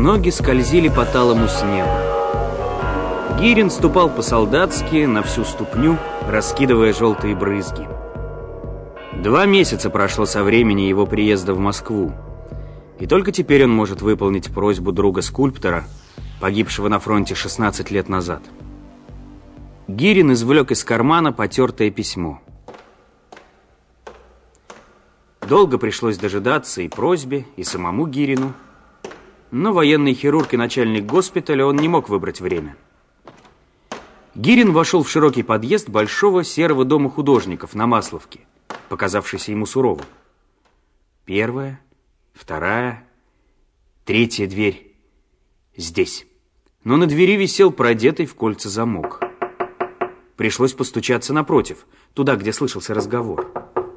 Ноги скользили по талому снегу. Гирин ступал по-солдатски на всю ступню, раскидывая желтые брызги. 2 месяца прошло со времени его приезда в Москву. И только теперь он может выполнить просьбу друга-скульптора, погибшего на фронте 16 лет назад. Гирин извлек из кармана потертое письмо. Долго пришлось дожидаться и просьбе, и самому Гирину. Но военный хирург и начальник госпиталя, он не мог выбрать время. Гирин вошел в широкий подъезд большого серого дома художников на Масловке, показавшийся ему суровым. 1-я, 2-я, 3-я дверь здесь. Но на двери висел продетый в кольца замок. Пришлось постучаться напротив, туда, где слышался разговор.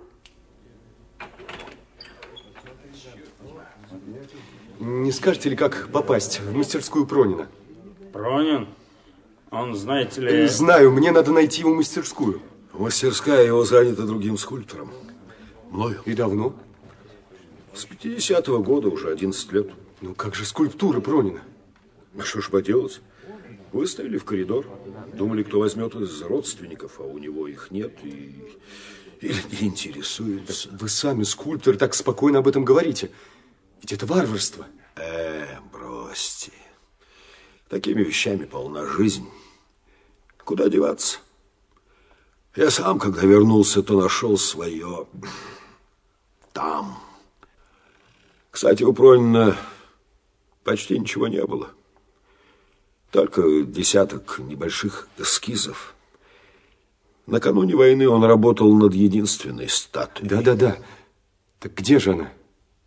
Не скажете ли, как попасть в мастерскую Пронина? Пронин? Он, знаете ли... Знаю, мне надо найти его мастерскую. Мастерская его занята другим скульптором. Мною. И давно? С 50-го года, уже 11 лет. Ну как же скульптуры Пронина? А что ж поделать? Выставили в коридор. Думали, кто возьмет из родственников, а у него их нет и... или не интересуется. Вы сами, скульптор, так спокойно об этом говорите. Ведь это варварство. Бросьте. Такими вещами полна жизнь. Куда деваться? Я сам, когда вернулся, то нашел свое там. Кстати, у Пронина почти ничего не было. Только десяток небольших эскизов. Накануне войны он работал над единственной статуей. Да. Так где же она?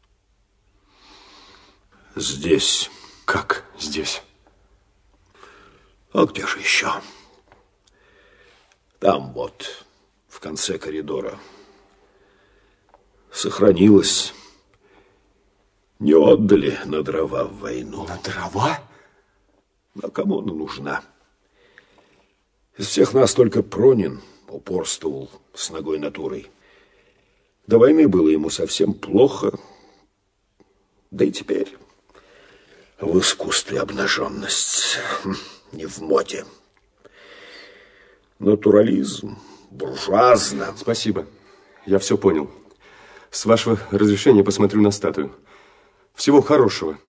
Здесь. Как здесь? А где же еще? Там вот, в конце коридора. Сохранилось. Не отдали на дрова в войну. На дрова? А кому она нужна? Из всех нас только Пронин упорствовал с ногой натурой. До войны было ему совсем плохо. Да и теперь в искусстве обнаженность не в моде. Натурализм, буржуазно. Спасибо, я все понял. С вашего разрешения посмотрю на статую. Всего хорошего.